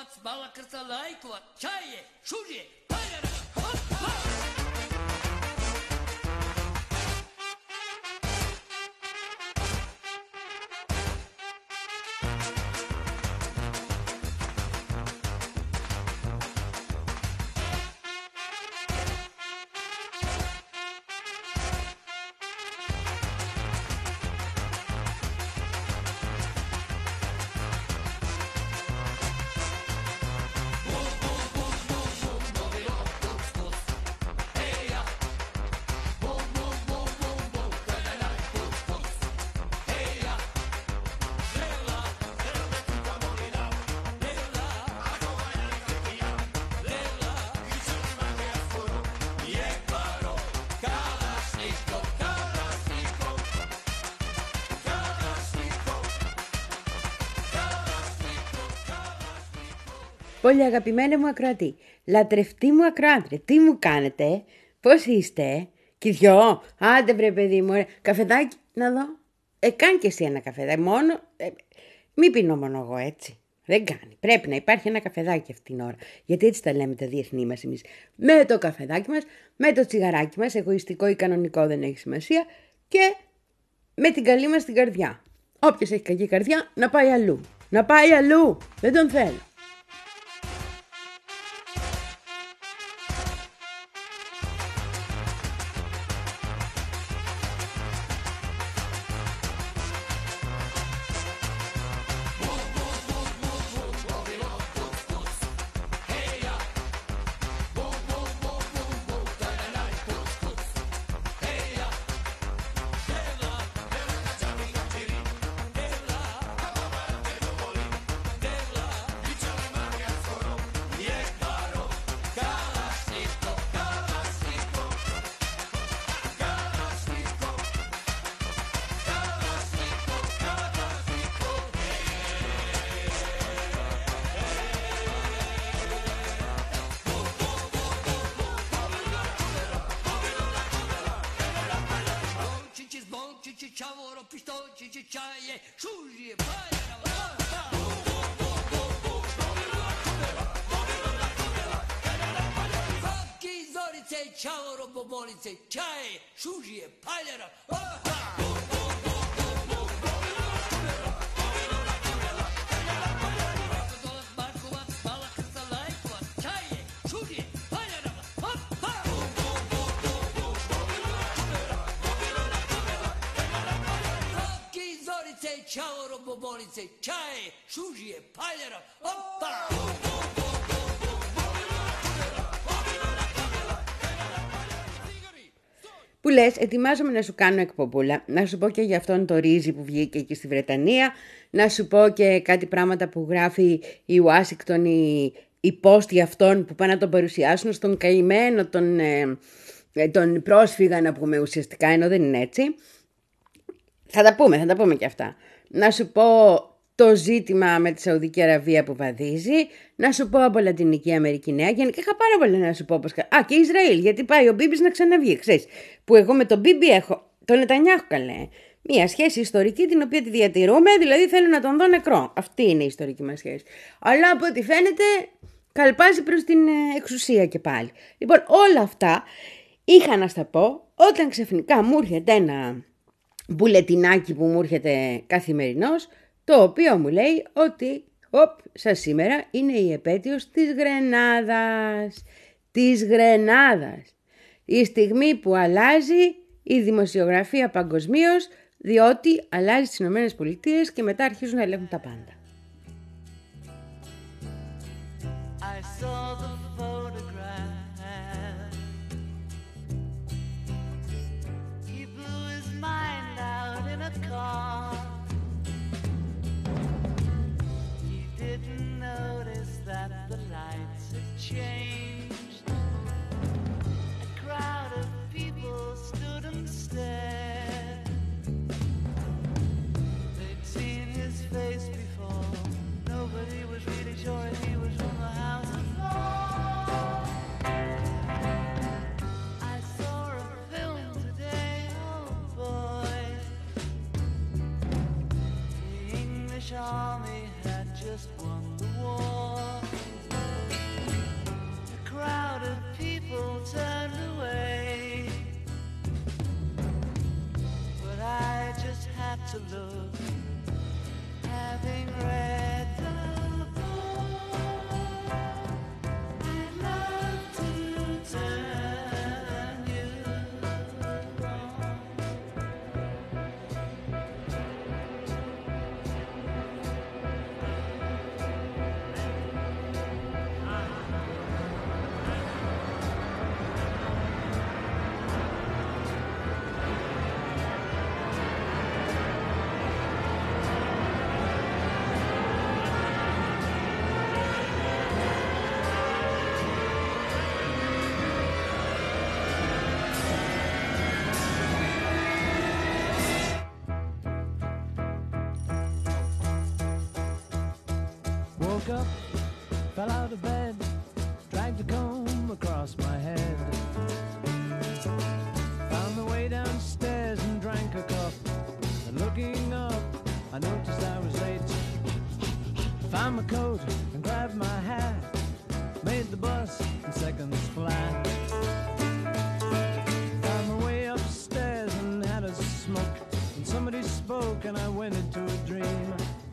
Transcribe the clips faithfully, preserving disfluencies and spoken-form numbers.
балакуват, балакрца лайкуват, чае, шуже, пайрера, хопа! Πολύ αγαπημένη μου ακροατή, λατρευτή μου ακροάτρια, τι μου κάνετε, πώς είστε, κι δυο, άντε βρε παιδί μου, καφεδάκι, να δω, ε, κάν και εσύ ένα καφεδάκι, μόνο, ε, μη πίνω μόνο εγώ έτσι, δεν κάνει, πρέπει να υπάρχει ένα καφεδάκι αυτήν την ώρα, γιατί έτσι τα λέμε τα διεθνή μας εμείς, με το καφεδάκι μας, με το τσιγαράκι μας, εγωιστικό ή κανονικό δεν έχει σημασία, και με την καλή μας την καρδιά, όποιος έχει κακή καρδιά να πάει αλλού, να πάει αλλού, δεν τον θέλω. Ciavoro, pistoci, cicciaie, sciugli, пайрера, Фотки, зорице, чаоро, боболице, чае, шужие, пайрера, Ciao, bobolice, čaje, šužije, paljera, opa! Που λες, ετοιμάζομαι να σου κάνω εκπομπούλα, να σου πω και για αυτόν το ρύζι που βγήκε εκεί στη Βρετανία, να σου πω και κάτι πράγματα που γράφει η Ουάσιγκτον, η, η Post για αυτόν που πάνε να τον παρουσιάσουν στον καημένο, τον, ε, τον πρόσφυγα να πούμε ουσιαστικά, ενώ δεν είναι έτσι. Θα τα πούμε, θα τα πούμε και αυτά. Να σου πω το ζήτημα με τη Σαουδική Αραβία που βαδίζει, να σου πω από Λατινική Αμερική νέα, γενικά είχα πάρα πολλά να σου πω. Όπως... Α, και Ισραήλ, γιατί πάει ο Μπίμπης να ξαναβγεί, ξέρεις, που εγώ με τον Μπίμπη έχω, τον Νετανιάχου καλέ, μία σχέση ιστορική την οποία τη διατηρούμε, δηλαδή θέλω να τον δω νεκρό. Αυτή είναι η ιστορική μας σχέση. Αλλά από ό,τι φαίνεται καλπάζει προς την εξουσία και πάλι. Λοιπόν, όλα αυτά είχα να στα πω όταν ξαφνικά μου έρχεται ένα μπουλετινάκι που μου έρχεται καθημερινώς, το οποίο μου λέει ότι οπ, σας σήμερα είναι η επέτειος της Γρενάδας. Της Γρενάδας. Η στιγμή που αλλάζει η δημοσιογραφία παγκοσμίως, διότι αλλάζει στις Ηνωμένες Πολιτείες και μετά αρχίζουν να ελέγχουν τα πάντα. I saw the photograph. He blew his mind out in a car. He didn't notice that the lights had changed. A crowd of people stood and stared. They'd seen his face before. Nobody was really sure if he was from the House of Lords. I saw a film today, oh boy. The English army had just won the war. Fell out of bed, dragged a comb across my head. Found my way downstairs and drank a cup. And looking up, I noticed I was late. Found my coat and grabbed my hat. Made the bus in seconds flat. Found my way upstairs and had a smoke. And somebody spoke and I went into a dream.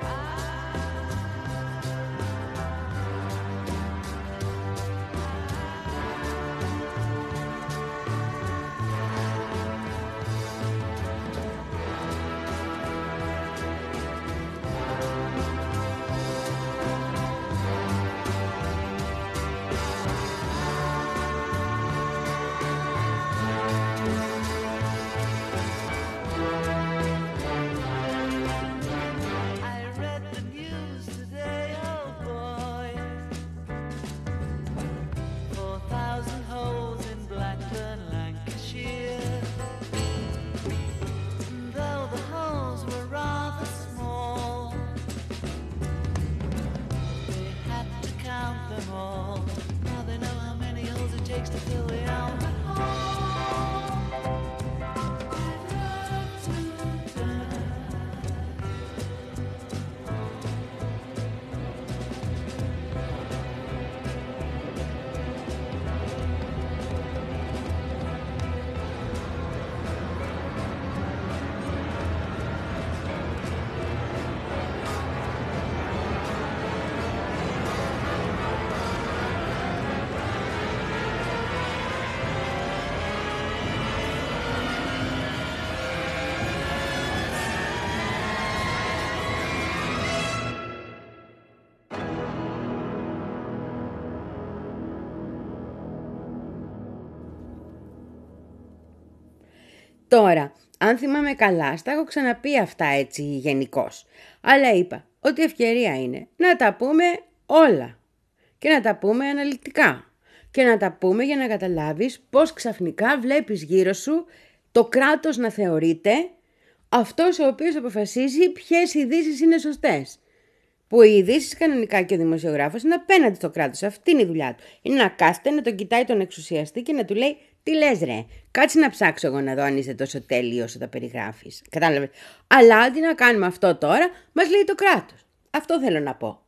Τώρα, αν θυμάμαι καλά, στα έχω ξαναπεί αυτά έτσι γενικώς. Αλλά είπα ότι η ευκαιρία είναι να τα πούμε όλα και να τα πούμε αναλυτικά και να τα πούμε για να καταλάβεις πώς ξαφνικά βλέπεις γύρω σου το κράτος να θεωρείται αυτός ο οποίος αποφασίζει ποιες ειδήσεις είναι σωστές. Που οι ειδήσεις κανονικά και ο δημοσιογράφος είναι απέναντι στο κράτος. Αυτή είναι η δουλειά του. Είναι να κάθεται, να τον κοιτάει τον εξουσιαστή και να του λέει τι λες ρε, κάτσε να ψάξω εγώ να δω αν είσαι τόσο τέλειο όσο τα περιγράφεις. Κατάλαβες. Αλλά αντί να κάνουμε αυτό τώρα, μας λέει το κράτος. Αυτό θέλω να πω.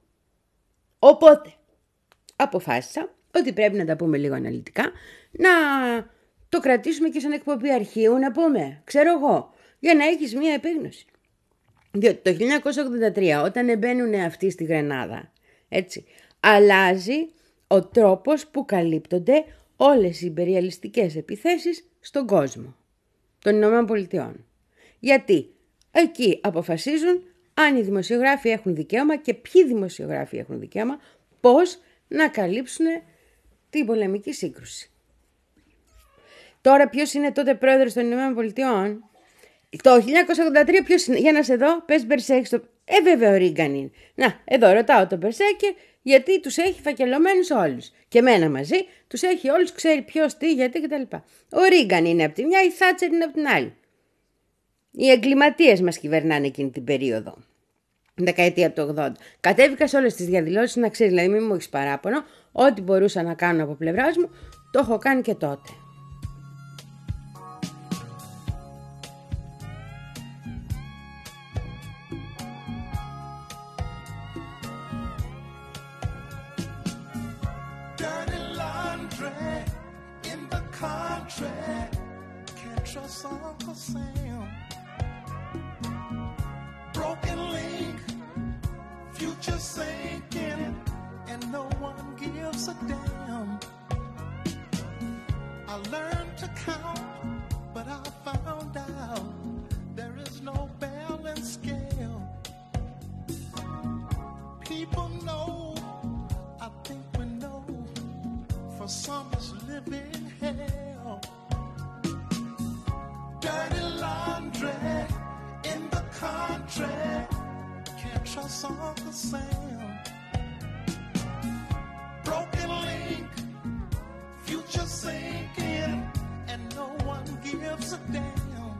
Οπότε, αποφάσισα ότι πρέπει να τα πούμε λίγο αναλυτικά, να το κρατήσουμε και σαν εκπομπή αρχείου, να πούμε, ξέρω εγώ, για να έχεις μία επίγνωση. Διότι το χίλια εννιακόσια ογδόντα τρία, όταν εμπαίνουν αυτοί στη Γρενάδα, έτσι, αλλάζει ο τρόπος που καλύπτονται όλες οι ιμπεριαλιστικές επιθέσεις στον κόσμο των Ηνωμένων Πολιτειών. Γιατί εκεί αποφασίζουν αν οι δημοσιογράφοι έχουν δικαίωμα και ποιοι δημοσιογράφοι έχουν δικαίωμα, πώς να καλύψουν την πολεμική σύγκρουση. Τώρα ποιος είναι τότε πρόεδρος των Ηνωμένων Πολιτειών? Το χίλια εννιακόσια ογδόντα τρία ποιος είναι? Για να σε δω, πες Μπερσέκη στο... Ε βέβαια ο Ρίγκαν είναι. Να, εδώ ρωτάω τον Μπερσέκη γιατί τους έχει φακελωμένους όλους. Και εμένα μαζί τους έχει όλους, ξέρει ποιος, τι, γιατί κτλ. Ο Ρίγκαν είναι από τη μια, η Θάτσερ είναι από την άλλη. Οι εγκληματίες μας κυβερνάνε εκείνη την περίοδο. Δεκαετία του ογδόντα. Κατέβηκα σε όλες τις διαδηλώσεις, να ξέρεις, δηλαδή μην μου έχεις παράπονο, ό,τι μπορούσα να κάνω από πλευράς μου, το έχω κάνει και τότε. Uncle Sam, broken link, future sinking, and no one gives a damn. I learned to count, but I found out there is no balance scale. People know, I think we know, for some it's living hell. Dirty laundry in the country, can't trust Uncle Sam. Broken link, future sinking, and no one gives a damn.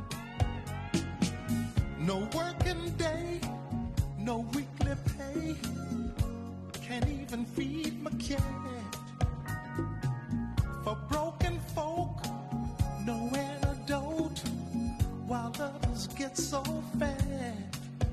No working day, no weekly pay, can't even and feed my cat. For broken folk, no antidote, while others get so fat.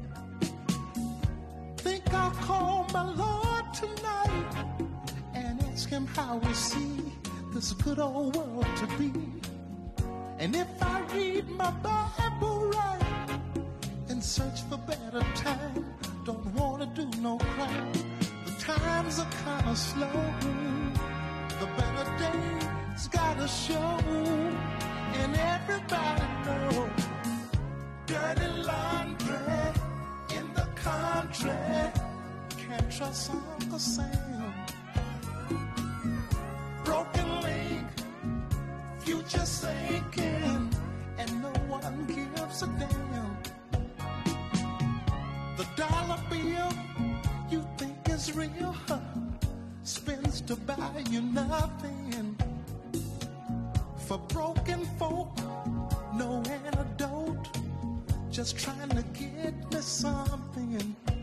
Think I'll call my Lord tonight and ask him how we see this good old world to be. And if I read my Bible right and search for better time, don't want to do no crime. The times are kind of slow. The better days gotta show. And everybody know dirty laundry in the country. Can't trust Uncle Sam. Broken link, future sinking, and no one gives a damn. The dollar bill you think is real, huh? Spends to buy you nothing. For broken folk, no antidote, just trying to get me something.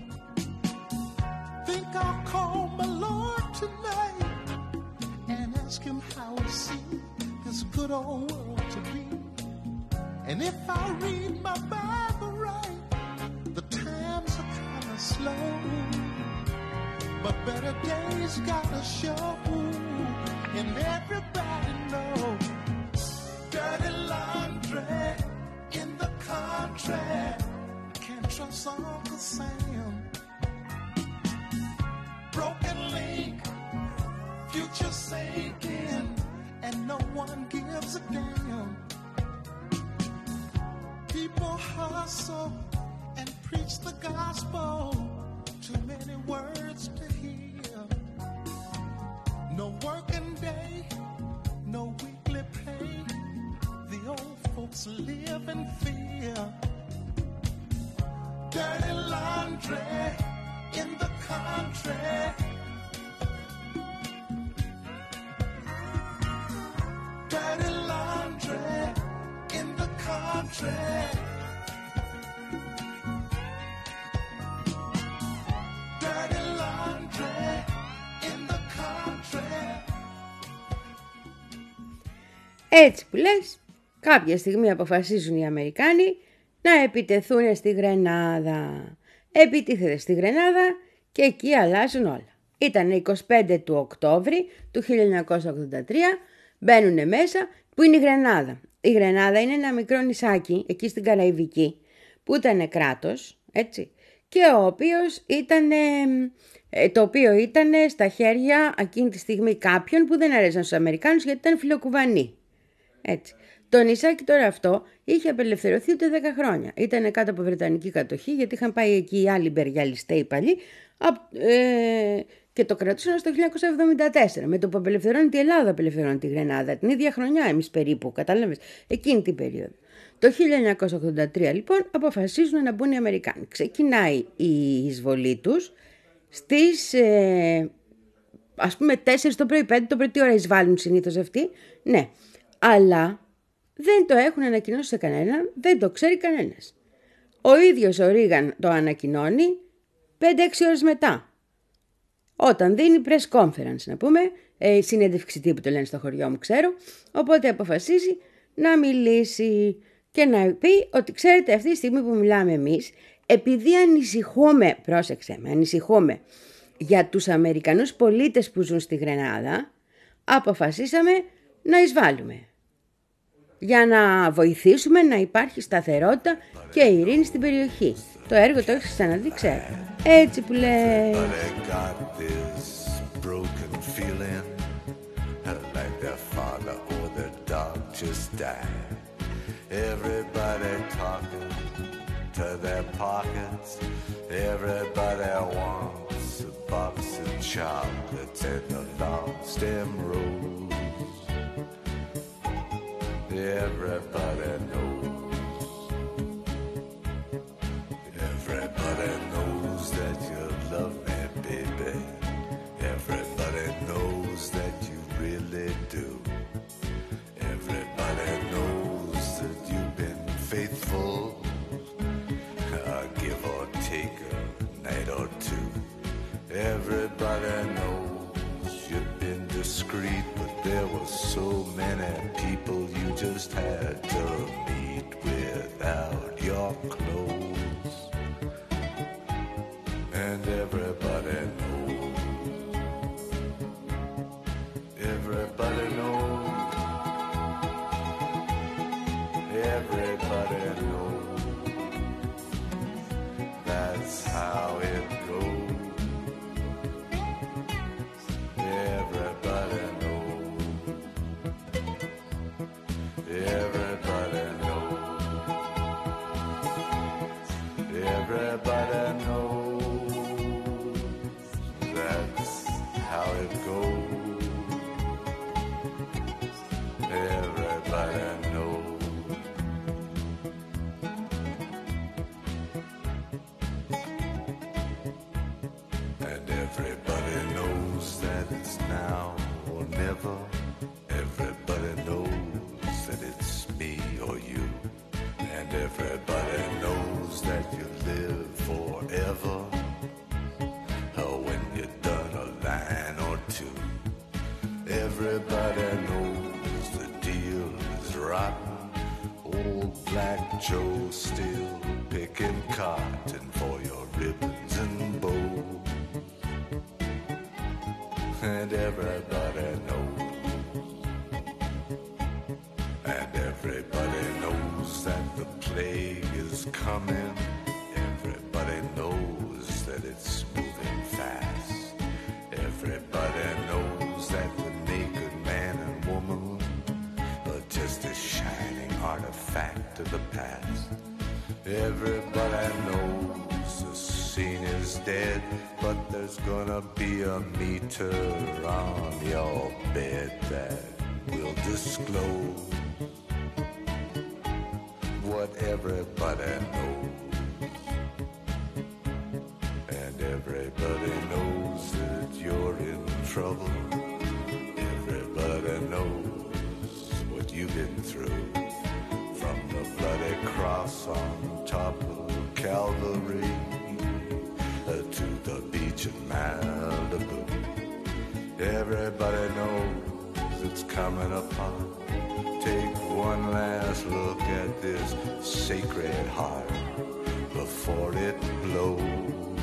Think I'll call my Lord tonight and ask him how he see this good old world to be. And if I read my Bible right, the times are kind of slow, but better days gotta show. And everybody know dirty laundry in the country. Can't trust Uncle Sam. Broken link, future sinking, and no one gives a damn. People hustle and preach the gospel, too many words to hear. No working day, no weekly pay, the old folks live in fear. Dirty laundry in the country. Dirty laundry in the country. Dirty laundry in the country. Έτσι που λες, κάποια στιγμή αποφασίζουν οι Αμερικάνοι να επιτεθούν στη Γρενάδα. Επιτίθεται στη Γρενάδα και εκεί αλλάζουν όλα. Ήταν εικοστή πέμπτη του Οκτώβρη του χίλια εννιακόσια ογδόντα τρία, μπαίνουν μέσα. Που είναι η Γρενάδα. Η Γρενάδα είναι ένα μικρό νησάκι εκεί στην Καραϊβική που ήταν κράτος, έτσι, και ο οποίος ήταν, το οποίο ήταν στα χέρια εκείνη τη στιγμή κάποιων που δεν αρέσαν στους Αμερικάνους γιατί ήταν φιλοκουβανοί. Έτσι. Το νησάκι τώρα αυτό είχε απελευθερωθεί ούτε δέκα χρόνια. Ήταν κάτω από βρετανική κατοχή γιατί είχαν πάει εκεί οι άλλοι μπεργιαλιστές παλιοί ε, και το κρατούσαν στο χίλια εννιακόσια εβδομήντα τέσσερα. Με το που απελευθερώνει η Ελλάδα απελευθερώνει τη Γρενάδα. Την ίδια χρονιά εμείς περίπου, κατάλαβες, εκείνη την περίοδο. Το χίλια εννιακόσια ογδόντα τρία λοιπόν αποφασίζουν να μπουν οι Αμερικάνοι. Ξεκινάει η εισβολή τους στις ε, ας πούμε τέσσερις το πρωί, πέντε το πρωί, τι ώρα εισβάλλουν συνήθως αυτοί. Ναι, αλλά δεν το έχουν ανακοινώσει σε κανέναν, δεν το ξέρει κανένας. Ο ίδιος ο Ρίγαν το ανακοινώνει πέντε έξι ώρες μετά. Όταν δίνει press conference, να πούμε, ε, συνέντευξη τύπου το λένε στο χωριό μου, ξέρω, οπότε αποφασίζει να μιλήσει και να πει ότι ξέρετε αυτή τη στιγμή που μιλάμε εμείς, επειδή ανησυχούμε, πρόσεξε με, ανησυχούμε για τους Αμερικανούς πολίτες που ζουν στη Γρενάδα, αποφασίσαμε να εισβάλλουμε. Για να βοηθήσουμε να υπάρχει σταθερότητα και ειρήνη στην περιοχή. Το έργο το έχεις ξαναδεί, ξέρω. Έτσι που λέει. Everybody talking to their pockets. Everybody wants a box of chocolates and a long stem rose. Everybody knows. Everybody knows that you love me, baby. Everybody knows that you really do. Everybody knows that you've been faithful. Uh, give or take a night or two. Everybody knows. discreet, but there were so many people you just had to meet without your clothes. And everybody knows, everybody knows, everybody knows, that's how it goes. Everybody knows, everybody knows, everybody knows, that's how it goes. Everybody knows. And everybody knows that it's now or never. Everybody knows that it's me or you. And everybody knows that you live forever. Or when you're done a line or two. Everybody knows the deal is rotten. Old Black Joe still picking cotton for your ribbons and bows. And everybody knows, and everybody knows that the plague is coming. Everybody knows that it's moving fast. Everybody knows that the naked man and woman are just a shining artifact of the past. Everybody knows the scene is dead, but there's gonna be a meter on your bed that will disclose what everybody knows. And everybody knows that you're in trouble. Everybody knows what you've been through. From the bloody cross on top of Calvary to the beach in Malibu. Everybody knows it's coming apart. Take one last look at this sacred heart before it blows.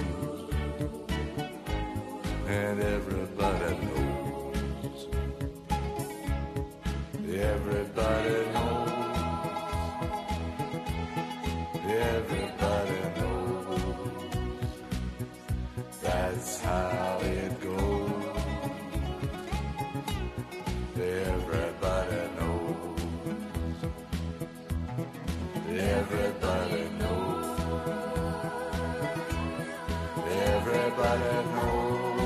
And everybody knows, everybody knows, everybody knows, that's how it goes. Everybody knows, everybody knows, everybody knows,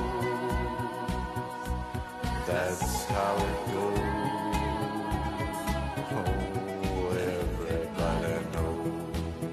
that's how it goes. Oh, everybody knows,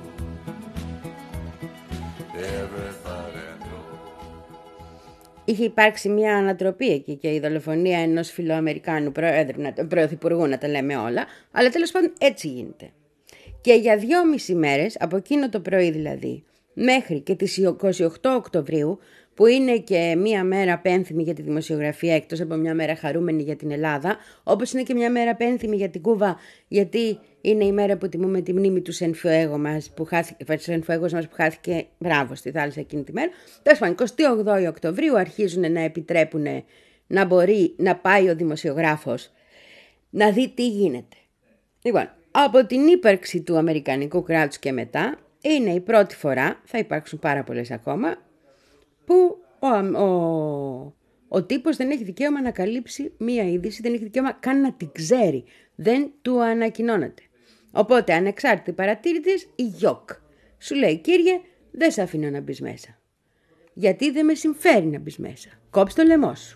everybody knows. Είχε υπάρξει μια ανατροπή εκεί και η δολοφονία ενός φιλοαμερικάνου προέδρου, πρωθυπουργού, να τα λέμε όλα, αλλά τέλος πάντων έτσι γίνεται. Και για δυόμιση μέρες, από εκείνο το πρωί δηλαδή, μέχρι και τις είκοσι οκτώ Οκτωβρίου, που είναι και μια μέρα πένθυμη για τη δημοσιογραφία, εκτός από μια μέρα χαρούμενη για την Ελλάδα, όπως είναι και μια μέρα πένθυμη για την Κούβα, γιατί είναι η μέρα που τιμούμε τη μνήμη του Σενφουέγο μας, που χάθηκε, μας που χάθηκε μπράβο στη θάλασσα εκείνη τη μέρα. Τέλος πάντων, εικοστή όγδοη Οκτωβρίου αρχίζουν να επιτρέπουν να μπορεί να πάει ο δημοσιογράφος να δει τι γίνεται. Λοιπόν, από την ύπαρξη του αμερικανικού κράτους και μετά, είναι η πρώτη φορά, θα υπάρξουν πάρα πολλές ακόμα, που ο, ο, ο τύπος δεν έχει δικαίωμα να καλύψει μία είδηση, δεν έχει δικαίωμα καν να την ξέρει, δεν του ανακοινώνεται. Οπότε ανεξάρτητη παρατήρητης, η γιοκ σου λέει, κύριε, δεν σε αφήνω να μπεις μέσα, γιατί δεν με συμφέρει να μπεις μέσα, κόψε το λαιμό σου.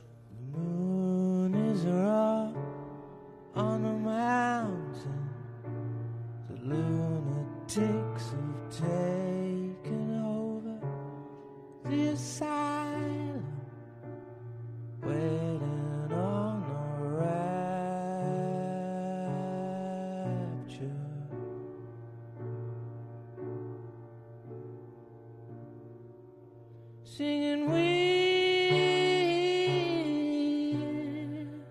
The asylum, waiting on the rapture. Singing we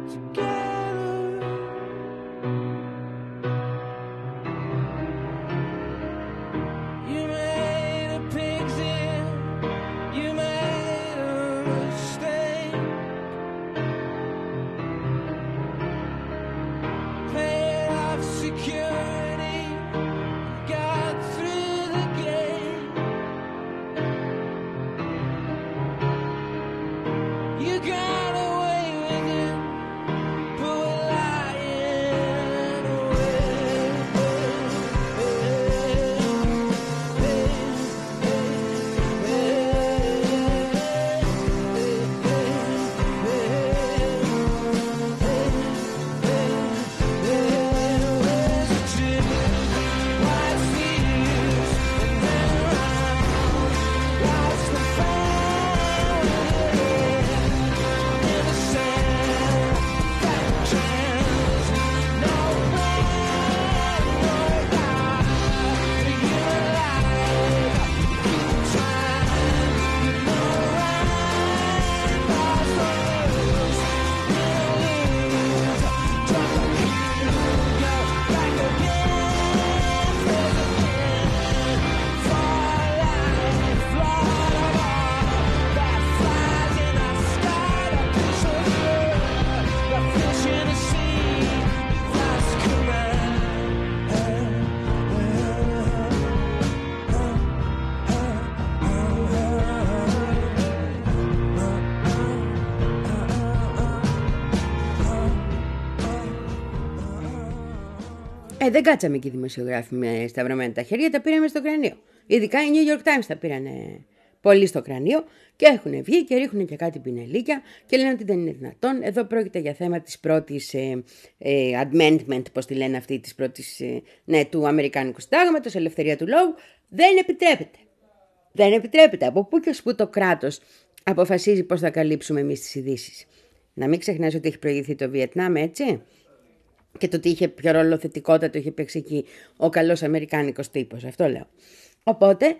Ε, δεν κάτσαμε εκεί οι δημοσιογράφοι με σταυρωμένα τα χέρια, τα πήραμε στο κρανίο. Ειδικά οι New York Times τα πήρανε πολύ στο κρανίο και έχουν βγει και ρίχνουν και κάτι πινελίκια και λένε ότι δεν είναι δυνατόν. Εδώ πρόκειται για θέμα της πρώτης ε, ε, amendment, πώς τη λένε αυτή, της πρώτης, ε, ναι, του Αμερικάνικου Συντάγματος, ελευθερία του λόγου. Δεν επιτρέπεται. Δεν επιτρέπεται. Από πού και ως πού το κράτος αποφασίζει πώς θα καλύψουμε εμείς τις ειδήσεις. Να μην ξεχνάς ότι έχει προηγηθεί το Βιετνάμ, έτσι. Και το ότι είχε ποιο ρόλο θετικότατο είχε παίξει εκεί ο καλός αμερικάνικος τύπος. Αυτό λέω. Οπότε,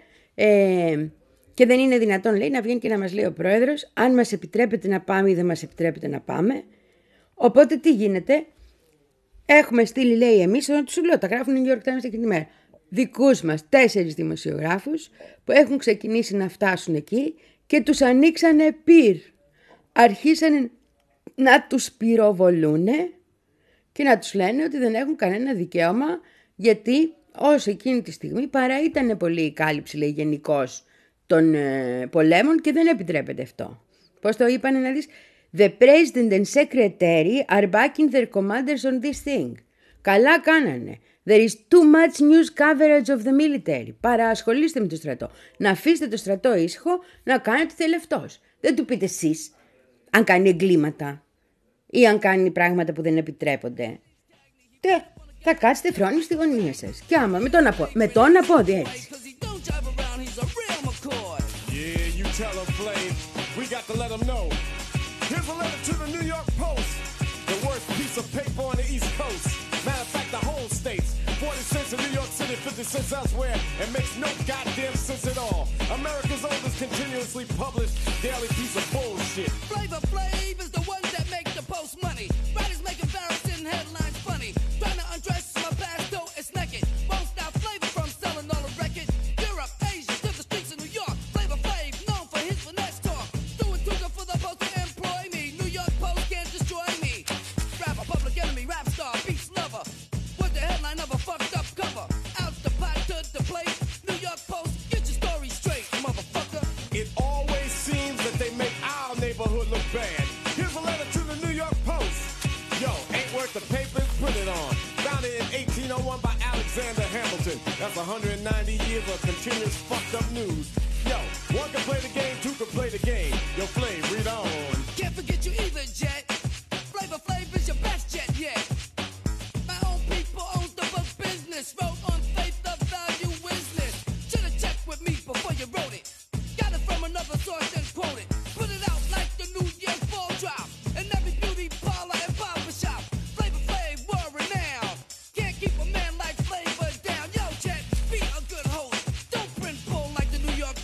ε, και δεν είναι δυνατόν, λέει, να βγαίνει και να μας λέει ο πρόεδρος αν μας επιτρέπεται να πάμε ή δεν μας επιτρέπεται να πάμε. Οπότε τι γίνεται? Έχουμε στείλει, λέει, εμείς, όταν τους λέω, τα γράφουν οι New York Times εκείνη τη μέρα, δικούς μας τέσσερις δημοσιογράφους που έχουν ξεκινήσει να φτάσουν εκεί και τους ανοίξανε πυρ. Αρχίσανε να τους πυροβολούνε και να τους λένε ότι δεν έχουν κανένα δικαίωμα, γιατί όσο εκείνη τη στιγμή παρά ήταν πολύ η κάλυψη, λέει, γενικώς των ε, πολέμων και δεν επιτρέπεται αυτό. Πώς το είπανε να δεις? The president and secretary are backing their commanders on this thing. Καλά κάνανε. There is too much news coverage of the military. Παρασχολήστε με το στρατό. Να αφήσετε το στρατό ήσυχο να κάνει ό,τι θέλει αυτός. Δεν του πείτε εσείς αν κάνει εγκλήματα ή αν κάνει πράγματα που δεν επιτρέπονται. Τε, θα κάτσετε φρόνοι στη γωνία σας. Και άμα με τον απο... με τον απόδι έτσι. Yeah, you tell them, Flav. We got to let them know. Here's a letter to the New York Post. The worst piece of paper on the East Coast. Matter of fact, the whole states. forty cents in New York City, fifty cents elsewhere. It makes no goddamn sense at all. America's oldest continuously published daily piece of bullshit. Flavor Flav is the one that makes the Post money. Writers make embarrassing headlines funny. Trying to undress my past, though it's naked. Won't stop Flavor from selling all the record. Europe, Asia, to the streets of New York. Flavor Flav, known for his finesse talk. Doing too good for the Post to employ me. New York Post can't destroy me. Rapper, public enemy, rap star, beast lover. With the headline of a fucked up cover. Out the pot to the plate. New York Post, get your story straight, motherfucker. It always seems that they make our neighborhood look bad. Here's a letter to the New York Post. Yo, ain't worth the papers, put it on. Founded in eighteen oh one by Alexander Hamilton. That's one hundred ninety years of continuous fucked up news. Yo, one can play the game, two can play the game. Yo, Flav, read on. Can't forget you either, Jet. Flavor Flav is your best jet yet. My own people owns the book business. Wrote on faith of value business. Should've checked with me before you wrote it. Got it from another source and quoted. Put it out like the New Year's ball drop. In every beauty parlor and barber shop. Flavor Flav, world renowned. Can't keep a man like Flavor down. Yo, Jet, be a good host. Don't print bull like the New York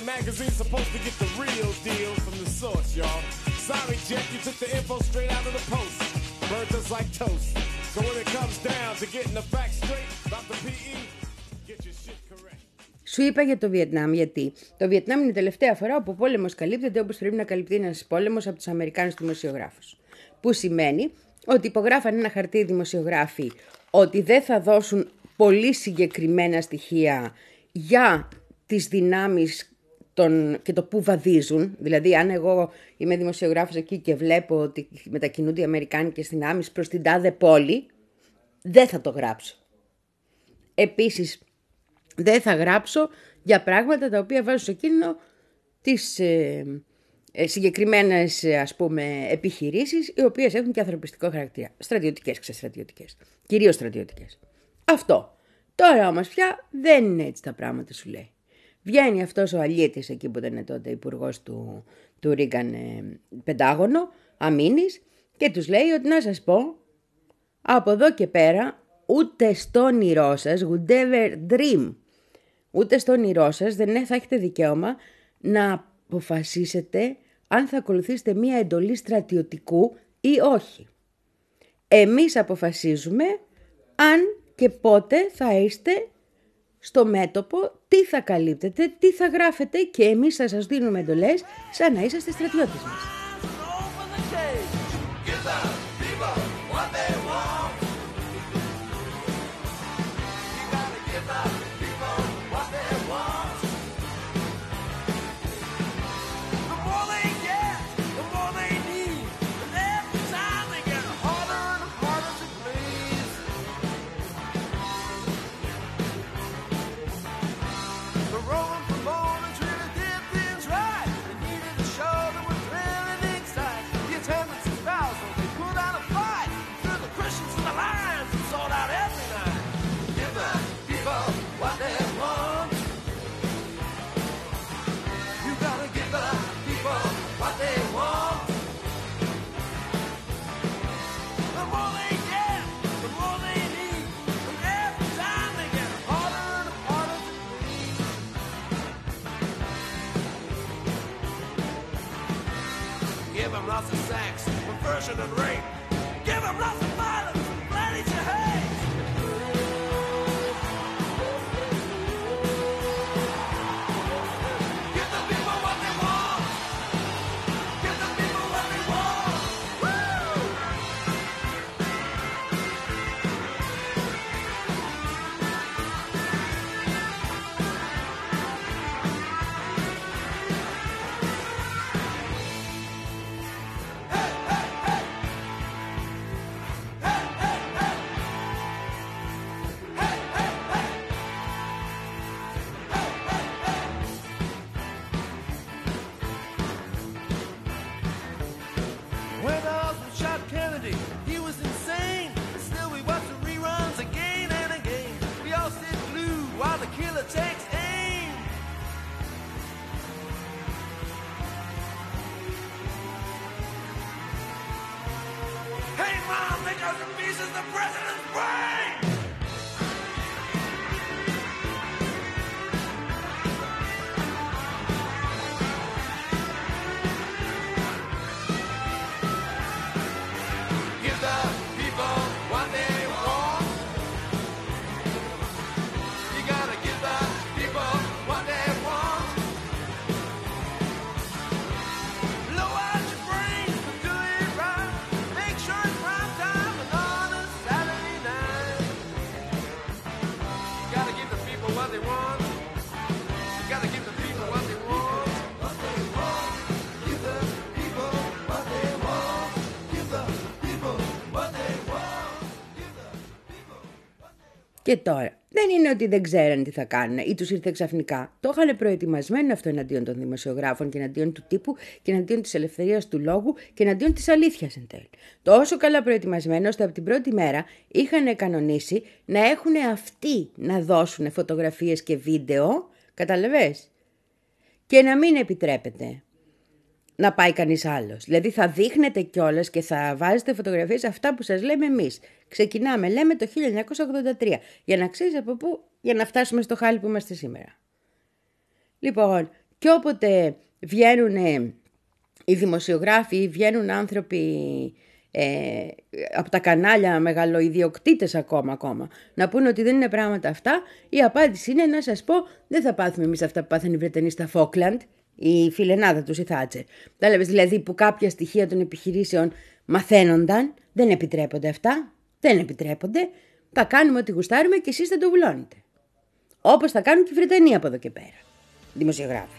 magazine's supposed to get the real deal from the source, y'all. Sorry, Jet, you took the info straight out of the post. Burnt us like toast. So when it comes down to getting the facts straight about the πι ι, get your shit correct. Σου είπα για το Βιετνάμ γιατί το Βιετνάμ είναι η τελευταία φορά όπου ο πόλεμος καλύπτεται όπως πρέπει να καλυπτεί ένας πόλεμος από τους Αμερικάνους δημοσιογράφους. Που σημαίνει ότι υπογράφαν ένα χαρτί οι δημοσιογράφοι ότι δεν θα δώσουν πολύ συγκεκριμένα στοιχεία για τις δυνάμεις των, και το που βαδίζουν. Δηλαδή αν εγώ είμαι δημοσιογράφος εκεί και βλέπω ότι μετακινούνται οι αμερικάνικες δυνάμεις προς την τάδε πόλη, δεν θα το γράψω. Επίσης δεν θα γράψω για πράγματα τα οποία βάζουν σε κίνδυνο τις ε, ε, συγκεκριμένες ας πούμε επιχειρήσεις οι οποίες έχουν και ανθρωπιστικό χαρακτήρα. Στρατιωτικές, ξεστρατιωτικές. Κυρίως στρατιωτικές. Αυτό. Τώρα όμως πια δεν είναι έτσι τα πράγματα, σου λέει. Βγαίνει αυτός ο αλήτης εκεί που ήταν τότε υπουργός του, του Ρίγκαν ε, Πεντάγωνο, αμήνης, και τους λέει ότι να σας πω, από εδώ και πέρα ούτε στο όνειρό σας, would ever dream, ούτε στο όνειρό σας δεν θα έχετε δικαίωμα να αποφασίσετε αν θα ακολουθήσετε μία εντολή στρατιωτικού ή όχι. Εμείς αποφασίζουμε αν και πότε θα είστε στο μέτωπο, τι θα καλύπτετε, τι θα γράφετε και εμείς θα σας δίνουμε εντολές σαν να είσαστε στρατιώτες μας. Lots of sex, perversion and rape. Give them lots of violence, plenty to hate. Give the people what they want. Give the people what they want. Woo! Και τώρα, δεν είναι ότι δεν ξέραν τι θα κάνουν ή τους ήρθε ξαφνικά. Το είχαν προετοιμασμένο αυτό εναντίον των δημοσιογράφων και εναντίον του τύπου και εναντίον της ελευθερίας του λόγου και εναντίον της αλήθειας εν τέλει. Τόσο καλά προετοιμασμένο ώστε από την πρώτη μέρα είχαν κανονίσει να έχουν αυτοί να δώσουν φωτογραφίες και βίντεο, καταλαβες, και να μην επιτρέπεται να πάει κανείς άλλος. Δηλαδή θα δείχνετε κιόλας και θα βάζετε φωτογραφίες αυτά που σας λέμε εμείς. Ξεκινάμε, λέμε, το χίλια εννιακόσια ογδόντα τρία, για να ξέρεις από πού, για να φτάσουμε στο χάλι που είμαστε σήμερα. Λοιπόν, Και όποτε βγαίνουν οι δημοσιογράφοι, βγαίνουν άνθρωποι ε, από τα κανάλια, μεγαλοειδιοκτήτες ακόμα, ακόμα, να πούνε ότι δεν είναι πράγματα αυτά, η απάντηση είναι να σας πω, δεν θα πάθουμε εμείς αυτά που πάθαν οι Βρετανοί στα Φόκλαντ, η φιλενάδα τους, η Θάτσερ. Κατάλαβες, δηλαδή, που κάποια στοιχεία των επιχειρήσεων μαθαίνονταν, δεν επιτρέπονται αυτά, δεν επιτρέπονται, θα κάνουμε ό,τι γουστάρουμε και εσείς θα το βουλώνετε. Όπως θα κάνουν και οι Βρετανοί από εδώ και πέρα, δημοσιογράφοι.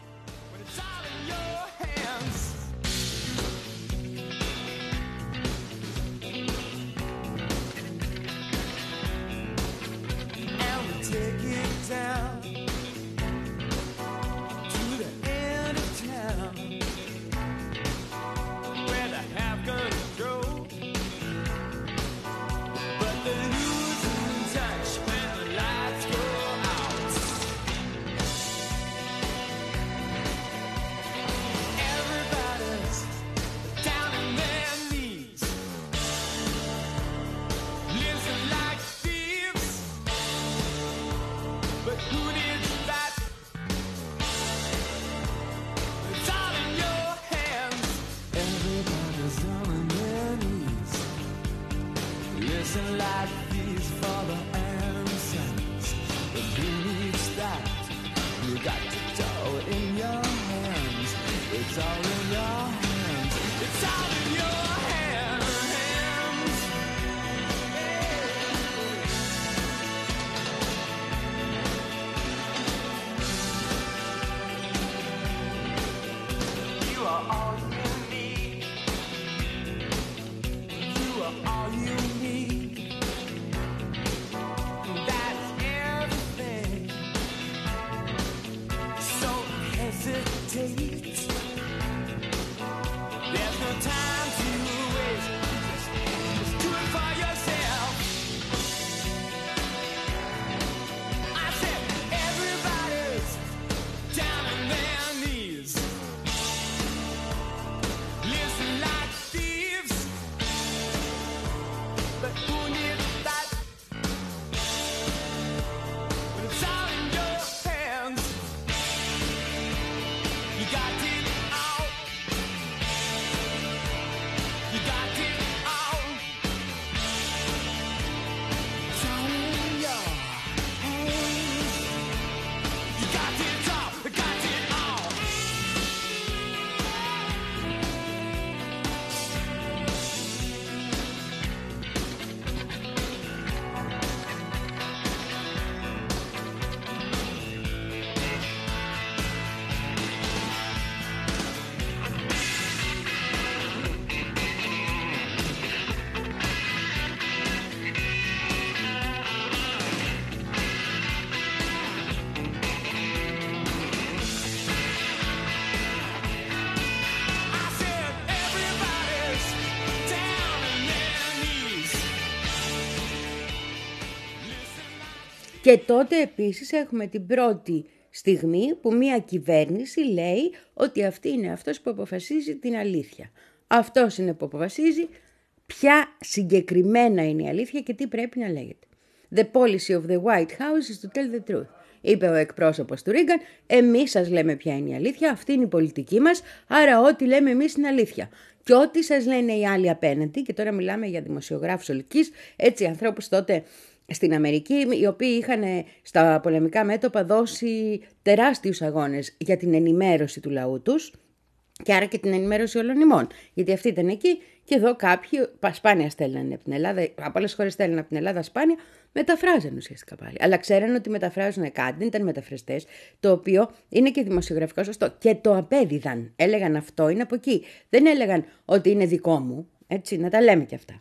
Και τότε επίσης έχουμε την πρώτη στιγμή που μια κυβέρνηση λέει ότι αυτή είναι αυτός που αποφασίζει την αλήθεια. Αυτός είναι που αποφασίζει ποια συγκεκριμένα είναι η αλήθεια και τι πρέπει να λέγεται. The policy of the White House is to tell the truth. Είπε ο εκπρόσωπος του Ρίγκαν, εμείς σας λέμε ποια είναι η αλήθεια, αυτή είναι η πολιτική μας, άρα ό,τι λέμε εμείς είναι αλήθεια. Και ό,τι σας λένε οι άλλοι απέναντι, και τώρα μιλάμε για δημοσιογράφους ολικής, έτσι ανθρώπους τότε στην Αμερική, οι οποίοι είχαν στα πολεμικά μέτωπα δώσει τεράστιους αγώνες για την ενημέρωση του λαού τους και άρα και την ενημέρωση όλων ημών. Γιατί αυτοί ήταν εκεί και εδώ κάποιοι σπάνια στέλνανε από την Ελλάδα, από άλλες χώρες στέλνανε από την Ελλάδα σπάνια, μεταφράζανε ουσιαστικά πάλι. Αλλά ξέρανε ότι μεταφράζουν κάτι, δεν ήταν μεταφραστές, το οποίο είναι και δημοσιογραφικό σωστό. Και το απέδιδαν. Έλεγαν αυτό είναι από εκεί. Δεν έλεγαν ότι είναι δικό μου. Έτσι, να τα λέμε κι αυτά.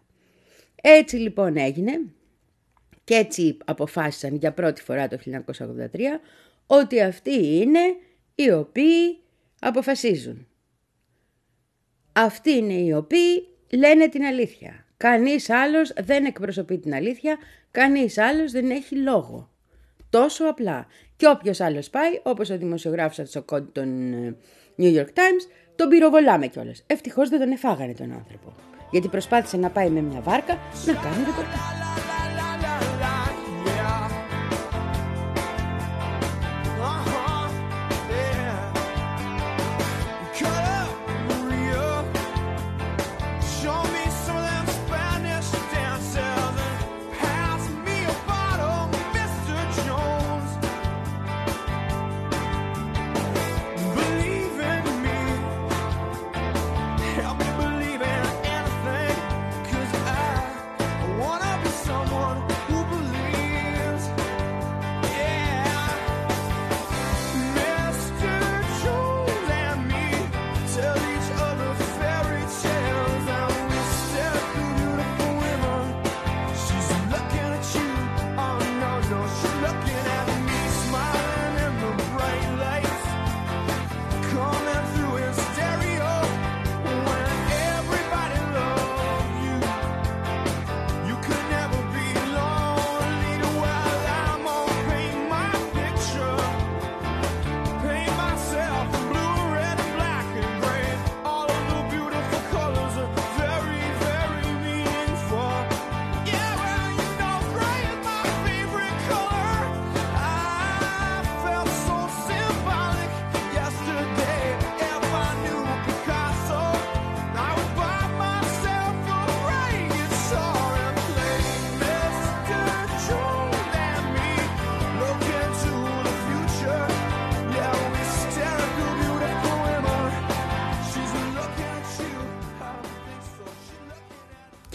Έτσι λοιπόν έγινε. Και έτσι αποφάσισαν για πρώτη φορά το χίλια εννιακόσια ογδόντα τρία ότι αυτοί είναι οι οποίοι αποφασίζουν. Αυτοί είναι οι οποίοι λένε την αλήθεια. Κανείς άλλος δεν εκπροσωπεί την αλήθεια, κανείς άλλος δεν έχει λόγο. Τόσο απλά. Και όποιος άλλος πάει, όπως ο δημοσιογράφος Ατσοκόνη των New York Times, τον πυροβολάμε κιόλας. Ευτυχώς δεν τον εφάγανε τον άνθρωπο. Γιατί προσπάθησε να πάει με μια βάρκα να κάνει ρεπορτάζ.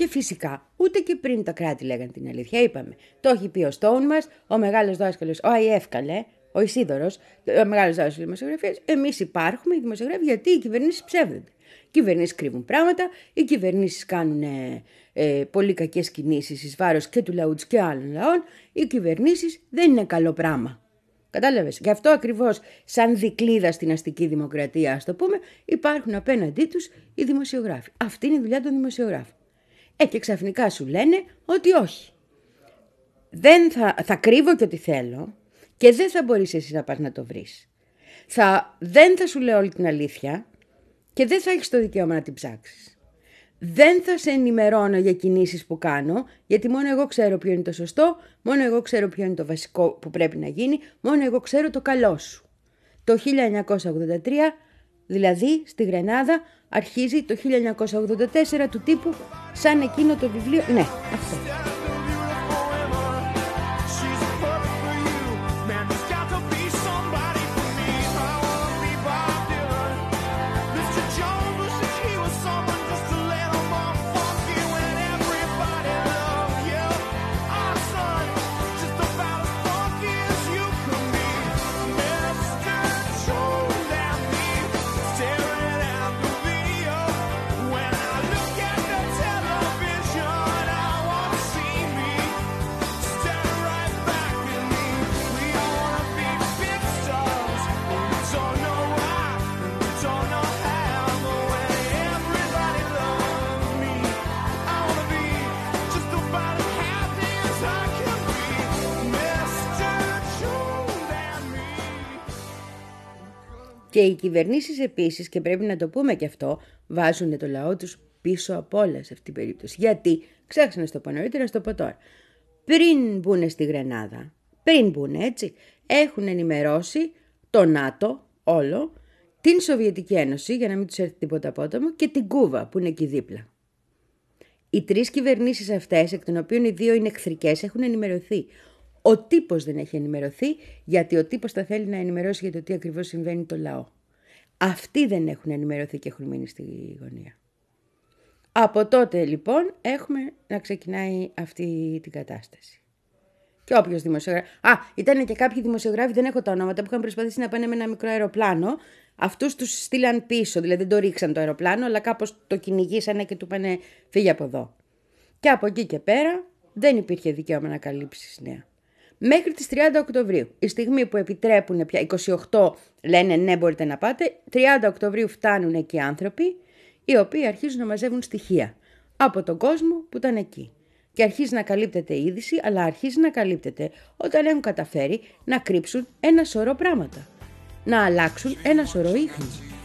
φυσικά ούτε και πριν τα κράτη λέγανε την αλήθεια. Είπαμε, το έχει πει ο Στόουν μας, ο μεγάλος δάσκαλος, ο Άι Εφ-καλέ, ο Ισίδωρος, ο μεγάλος δάσκαλος δημοσιογραφίας. Εμείς υπάρχουμε οι δημοσιογράφοι γιατί οι κυβερνήσεις ψεύδονται. Οι κυβερνήσεις κρύβουν πράγματα, οι κυβερνήσεις κάνουν ε, ε, πολύ κακές κινήσεις εις βάρος και του λαού τους και άλλων λαών. Οι κυβερνήσεις δεν είναι καλό πράγμα. Κατάλαβες. Γι' αυτό ακριβώς σαν δικλείδα στην αστική δημοκρατία, ας το πούμε, υπάρχουν απέναντί τους οι δημοσιογράφοι. Αυτή είναι η δουλειά των δημοσιογράφων. Ε, και ξαφνικά σου λένε ότι όχι. Δεν θα, θα κρύβω και ό,τι θέλω και δεν θα μπορείς εσύ να πας να το βρεις. Θα, δεν θα σου λέω όλη την αλήθεια και δεν θα έχεις το δικαίωμα να την ψάξεις. Δεν θα σε ενημερώνω για κινήσεις που κάνω, γιατί μόνο εγώ ξέρω ποιο είναι το σωστό, μόνο εγώ ξέρω ποιο είναι το βασικό που πρέπει να γίνει, μόνο εγώ ξέρω το καλό σου. Το χίλια εννιακόσια ογδόντα τρία, δηλαδή στη Γρενάδα, αρχίζει το χίλια εννιακόσια ογδόντα τέσσερα του τύπου σαν εκείνο το βιβλίο. Ναι, αυτό. Και οι κυβερνήσεις επίσης, και πρέπει να το πούμε και αυτό, βάζουν το λαό τους πίσω απ' όλα σε αυτή την περίπτωση. Γιατί, ξέχασα να στο πω νωρίτερα, να στο πω τώρα. Πριν μπουν στη Γρενάδα, πριν μπουν έτσι, έχουν ενημερώσει το ΝΑΤΟ όλο, την Σοβιετική Ένωση, για να μην τους έρθει τίποτα απότομο, και την Κούβα που είναι εκεί δίπλα. Οι τρεις κυβερνήσεις αυτές, εκ των οποίων οι δύο είναι εχθρικές, έχουν ενημερωθεί. Ο τύπος δεν έχει ενημερωθεί, γιατί ο τύπος θα θέλει να ενημερώσει για το τι ακριβώς συμβαίνει το λαό. Αυτοί δεν έχουν ενημερωθεί και έχουν μείνει στη γωνία. Από τότε λοιπόν έχουμε να ξεκινάει αυτή την κατάσταση. Και όποιος δημοσιογράφος... Α, ήταν και κάποιοι δημοσιογράφοι, δεν έχω τα ονόματα, που είχαν προσπαθήσει να πάνε με ένα μικρό αεροπλάνο. Αυτούς τους στείλαν πίσω, δηλαδή δεν το ρίξαν το αεροπλάνο, αλλά κάπως το κυνηγήσανε και του πάνε φύγε από εδώ. Και από εκεί και πέρα δεν υπήρχε δικαίωμα να καλύψεις νέα. Μέχρι τις τριάντα Οκτωβρίου, η στιγμή που επιτρέπουν πια, είκοσι οκτώ λένε ναι μπορείτε να πάτε, τριάντα Οκτωβρίου φτάνουν εκεί οι άνθρωποι, οι οποίοι αρχίζουν να μαζεύουν στοιχεία από τον κόσμο που ήταν εκεί. Και αρχίζει να καλύπτεται η είδηση, αλλά αρχίζει να καλύπτεται όταν έχουν καταφέρει να κρύψουν ένα σωρό πράγματα. Να αλλάξουν ένα σωρό ίχνη.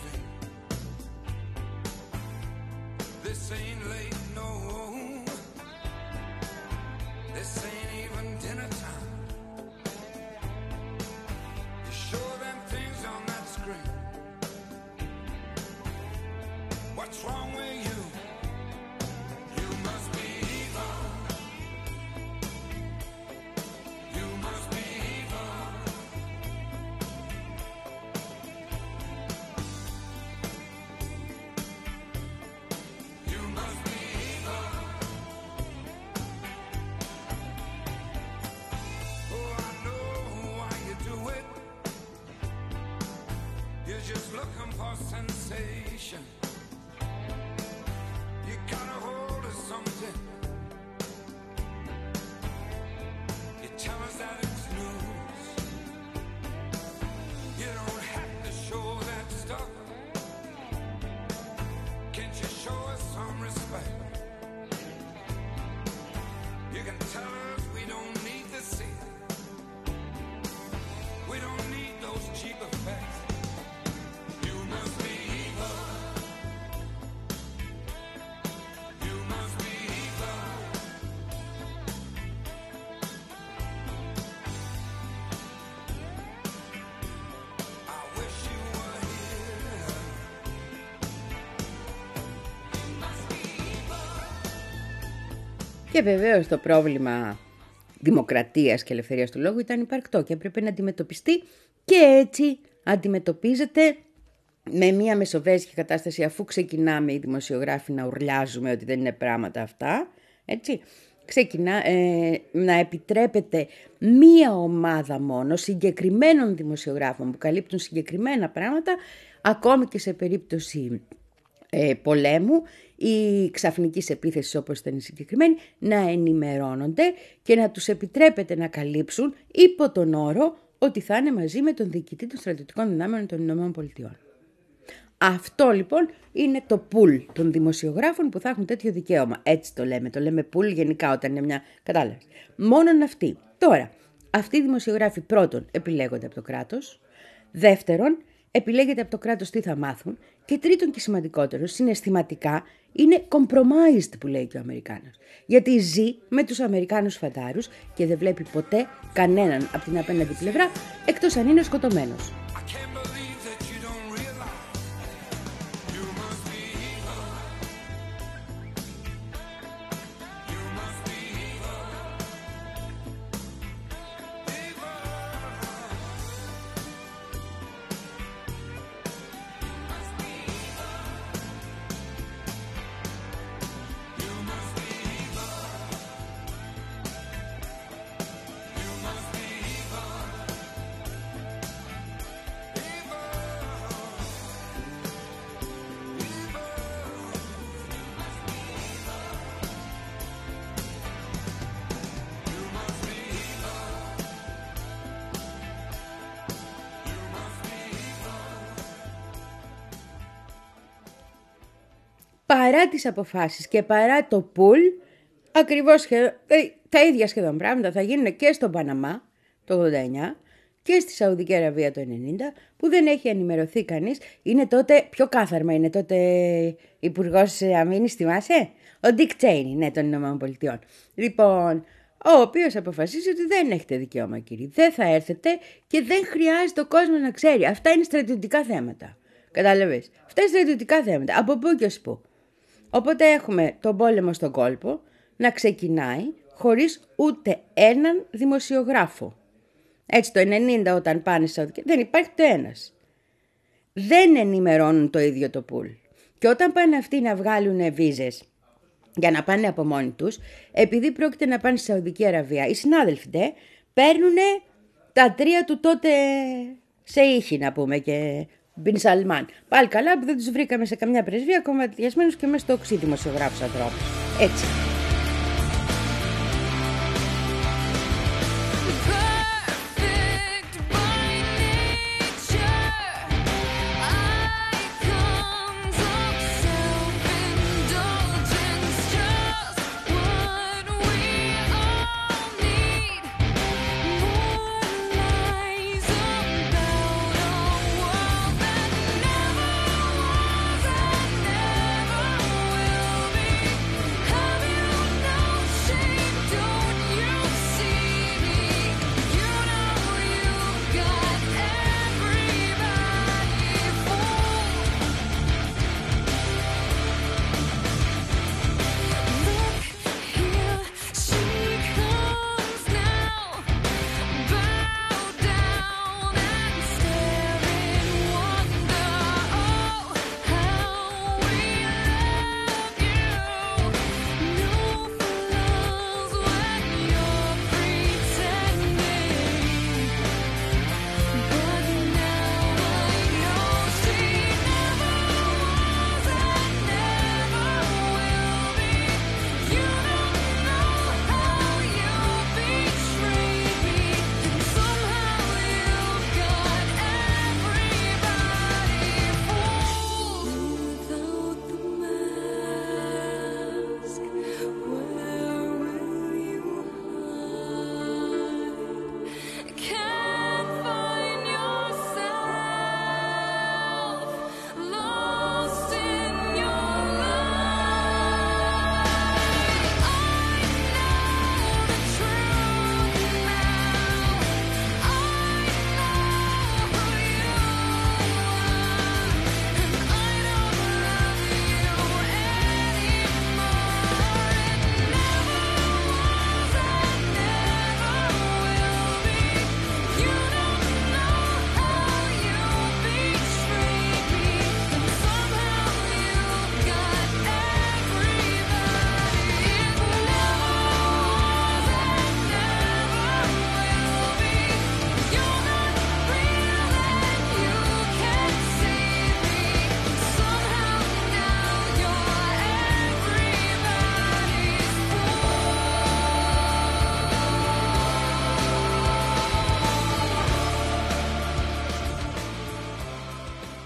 Και βεβαίως το πρόβλημα δημοκρατίας και ελευθερίας του λόγου ήταν υπαρκτό και έπρεπε να αντιμετωπιστεί, και έτσι αντιμετωπίζεται με μια μεσοβέζικη κατάσταση, αφού ξεκινάμε οι δημοσιογράφοι να ουρλιάζουμε ότι δεν είναι πράγματα αυτά. έτσι. Ξεκινά ε, να επιτρέπεται μία ομάδα μόνο συγκεκριμένων δημοσιογράφων που καλύπτουν συγκεκριμένα πράγματα, ακόμη και σε περίπτωση ε, πολέμου ή ξαφνικής επίθεσης όπως ήταν η συγκεκριμένη, να ενημερώνονται και να τους επιτρέπεται να καλύψουν υπό τον όρο ότι θα είναι μαζί με τον διοικητή των στρατιωτικών δυνάμεων των Ηνωμένων Πολιτειών. Αυτό λοιπόν είναι το pool των δημοσιογράφων που θα έχουν τέτοιο δικαίωμα. Έτσι το λέμε. Το λέμε pool γενικά όταν είναι μια κατάλαβη. Μόνον αυτοί. Τώρα, αυτοί οι δημοσιογράφοι πρώτον επιλέγονται από το κράτος. Δεύτερον, επιλέγεται από το κράτος τι θα μάθουν. Και τρίτον και σημαντικότερο, συναισθηματικά είναι compromised που λέει και ο Αμερικάνος. Γιατί ζει με τους Αμερικάνους φαντάρους και δεν βλέπει ποτέ κανέναν από την απέναντι πλευρά εκτός αν είναι σκοτωμένος. Παρά τις αποφάσεις και παρά το πουλ, ακριβώς σχεδόν, τα ίδια σχεδόν πράγματα θα γίνουν και στον Παναμά το ογδόντα εννιά και στη Σαουδική Αραβία το ενενήντα, που δεν έχει ενημερωθεί κανείς. Είναι τότε, πιο κάθαρμα είναι τότε υπουργός αμήνης, θυμάσαι? Ο Ντικ Τσέινι, ναι, των Ηνωμένων Πολιτειών. Λοιπόν, ο οποίος αποφασίζει ότι δεν έχετε δικαίωμα, κύριε. Δεν θα έρθετε και δεν χρειάζεται ο κόσμος να ξέρει. Αυτά είναι στρατιωτικά θέματα. Κατάλαβες? Αυτά είναι στρατιωτικά θέματα. Από πού και ως πού. Οπότε έχουμε τον πόλεμο στον κόλπο να ξεκινάει χωρίς ούτε έναν δημοσιογράφο. Έτσι το ενενήντα όταν πάνε σε Σαουδική, δεν υπάρχει ούτε ένας. Δεν ενημερώνουν το ίδιο το πουλ. Και όταν πάνε αυτοί να βγάλουν βίζες για να πάνε από μόνοι τους, επειδή πρόκειται να πάνε στη Σαουδική Αραβία, οι συνάδελφοι ντε, παίρνουν τα τρία του τότε σε ήχη να πούμε και Μπιν Σαλμάν. Πάλι καλά που δεν τους βρήκαμε σε καμιά πρεσβεία κομματιασμένους και μέσα στο οξύ δημοσιογράφους ανθρώπους. Έτσι. Have you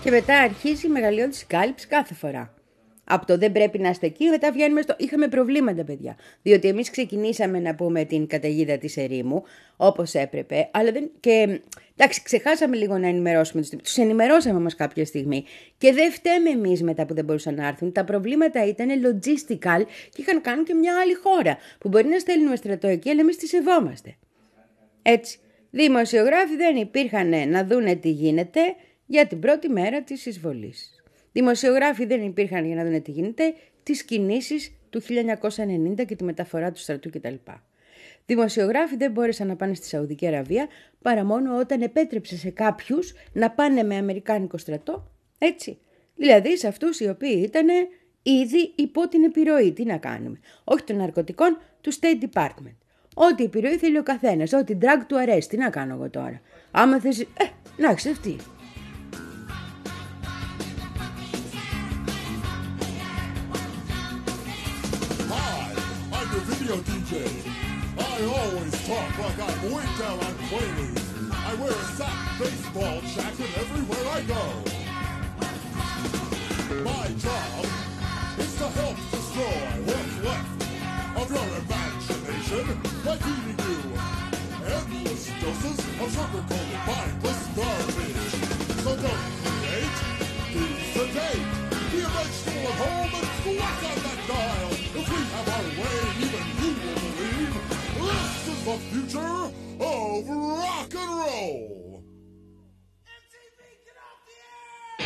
Και μετά αρχίζει η μεγαλειώδης κάλυψη κάθε φορά. Από το δεν πρέπει να είστε εκεί, μετά βγαίνουμε στο. Είχαμε προβλήματα, παιδιά. Διότι εμείς ξεκινήσαμε να πούμε την καταιγίδα της ερήμου, όπως έπρεπε, αλλά δεν. Και εντάξει, ξεχάσαμε λίγο να ενημερώσουμε τους. Τους ενημερώσαμε όμως κάποια στιγμή. Και δεν φταίμε εμείς μετά που δεν μπορούσαν να έρθουν. Τα προβλήματα ήταν logistical και είχαν κάνει και μια άλλη χώρα. Που μπορεί να στέλνουμε στρατό εκεί, αλλά εμείς τη σεβόμαστε. Έτσι. Δημοσιογράφοι δεν υπήρχαν να δούνε τι γίνεται για την πρώτη μέρα της εισβολής. Δημοσιογράφοι δεν υπήρχαν για να δουν τι γίνεται, τις κινήσεις του χίλια εννιακόσια ενενήντα και τη μεταφορά του στρατού κτλ. Δημοσιογράφοι δεν μπόρεσαν να πάνε στη Σαουδική Αραβία παρά μόνο όταν επέτρεψε σε κάποιους να πάνε με αμερικάνικο στρατό, έτσι. Δηλαδή σε αυτούς οι οποίοι ήταν ήδη υπό την επιρροή. Τι να κάνουμε. Όχι των ναρκωτικών, του State Department. Ό,τι επιρροή θέλει ο καθένας, ό,τι drag του αρέσει. Τι να κάνω εγώ τώρα. Άμα θες. Ε, να έχεις αυτή. Radio ντι τζέι. I always talk like I'm way down on Quaaludes. I wear a sack baseball jacket everywhere I go. My job is to help destroy what's left of your imagination by feeding you endless doses of sugar-coated mindless garbage. So don't create, be sedate, be a vegetable at home and whack on that dial. If we have our way, even you will believe this is the future of rock and roll. M T V, get off the air!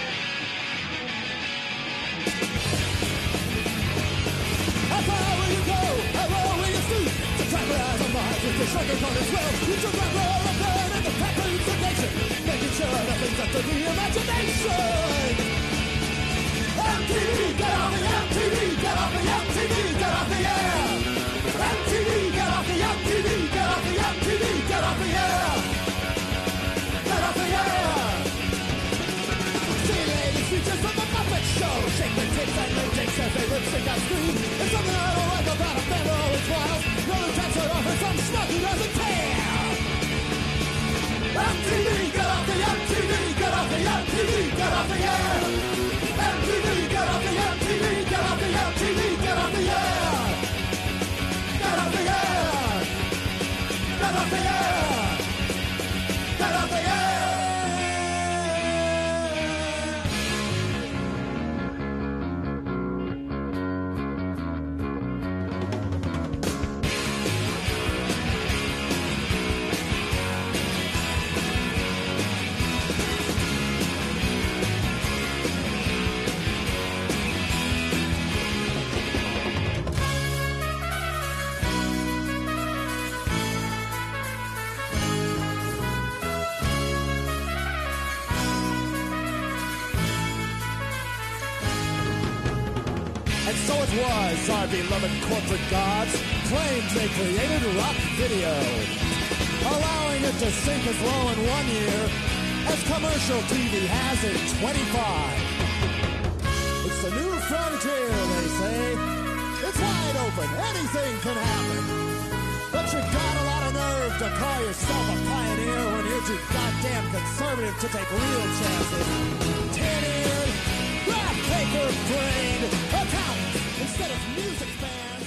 How far will you go? How low will you stoop? To tranquilize our minds with the sugar-coated swell. You took that roll of burn and the patterns of nation, making sure nothing's up to the imagination. M T V, get off the M T V, get off the M T V, get off the air. M T V, get off the M T V, get off the M T V, get off the air. Get off the air. See the latest features from the Muppet Show. Shake the tapes and no takes their favorite stick on screen. There's something I don't like about a band that always smiles. No attempts are offered from schmuck who doesn't care. M T V, get off the M T V, get off the M T V, get off the air. M T V, get off the M T V, get off the M T V, get off the air. Get off the air. Get off the air. Get off the air. And so it was, our beloved corporate gods claimed they created rock video, allowing it to sink as low in one year as commercial T V has in twenty-five. It's the new frontier, they say. It's wide open, anything can happen. But you got a lot of nerve to call yourself a pioneer when you're too goddamn conservative to take real chances. Tin-eared, graph paper-brained accountants instead of music fans.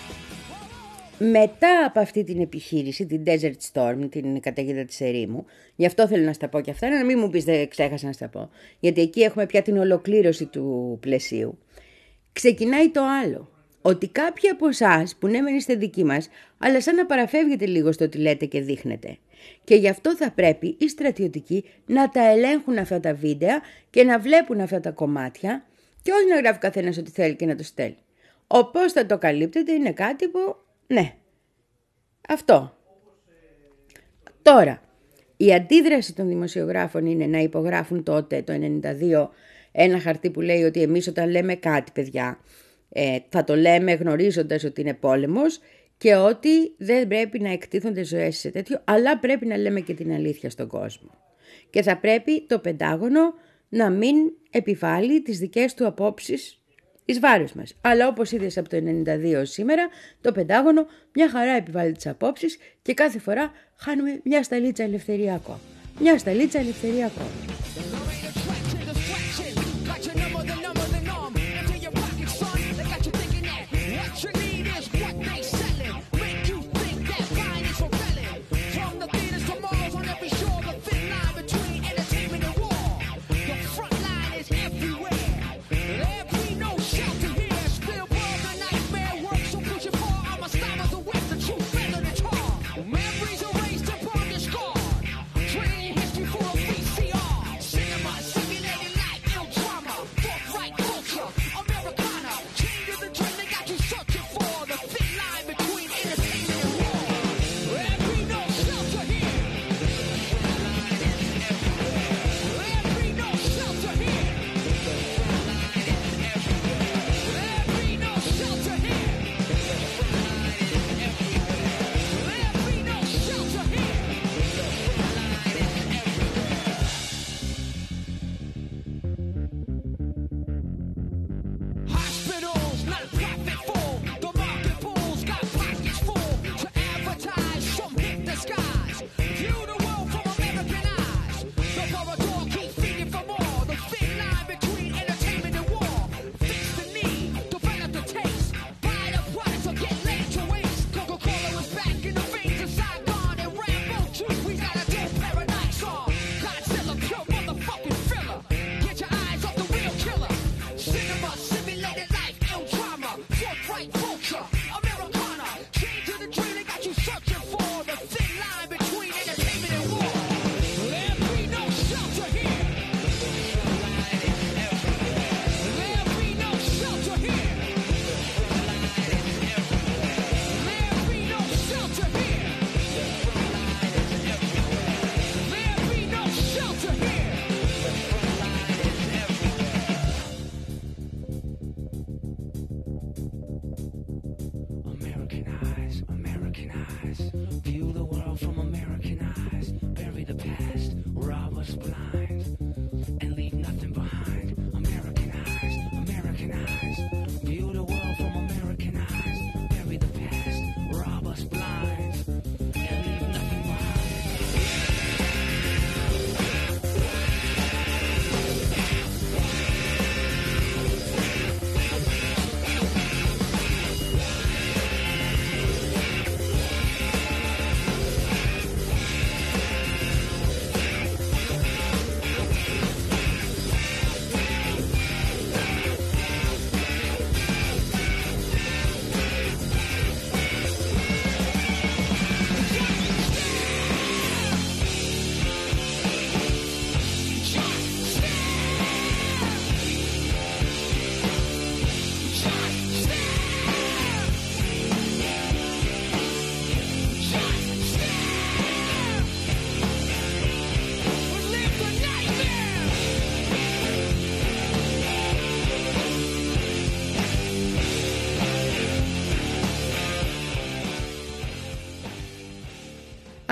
Μετά από αυτή την επιχείρηση, την Desert Storm, την καταιγίδα της ερήμου, γι' αυτό θέλω να στα πω και αυτά, να μην μου πεις δεν ξέχασα να στα πω, γιατί εκεί έχουμε πια την ολοκλήρωση του πλαισίου. Ξεκινάει το άλλο, ότι κάποιοι από εσάς που ναι μεν είστε δικοί μας, αλλά σαν να παραφεύγετε λίγο στο τι λέτε και δείχνετε. Και γι' αυτό θα πρέπει οι στρατιωτικοί να τα ελέγχουν αυτά τα βίντεο και να βλέπουν αυτά τα κομμάτια και όχι να γράφει καθένας ό,τι θέλει και να το στέλνει. Ο πώς θα το καλύπτεται είναι κάτι που, ναι, αυτό. Τώρα, η αντίδραση των δημοσιογράφων είναι να υπογράφουν τότε το ενενήντα δύο ένα χαρτί που λέει ότι εμείς όταν λέμε κάτι, παιδιά, ε, θα το λέμε γνωρίζοντας ότι είναι πόλεμος και ότι δεν πρέπει να εκτίθονται ζωές σε τέτοιο, αλλά πρέπει να λέμε και την αλήθεια στον κόσμο. Και θα πρέπει το Πεντάγωνο να μην επιβάλλει τις δικές του απόψεις εις βάρος μας. Αλλά όπως είδες από το ενενήντα δύο σήμερα, το Πεντάγωνο μια χαρά επιβάλλει τις απόψεις και κάθε φορά χάνουμε μια σταλίτσα ελευθερία ακόμα. Μια σταλίτσα ελευθερία ακόμα.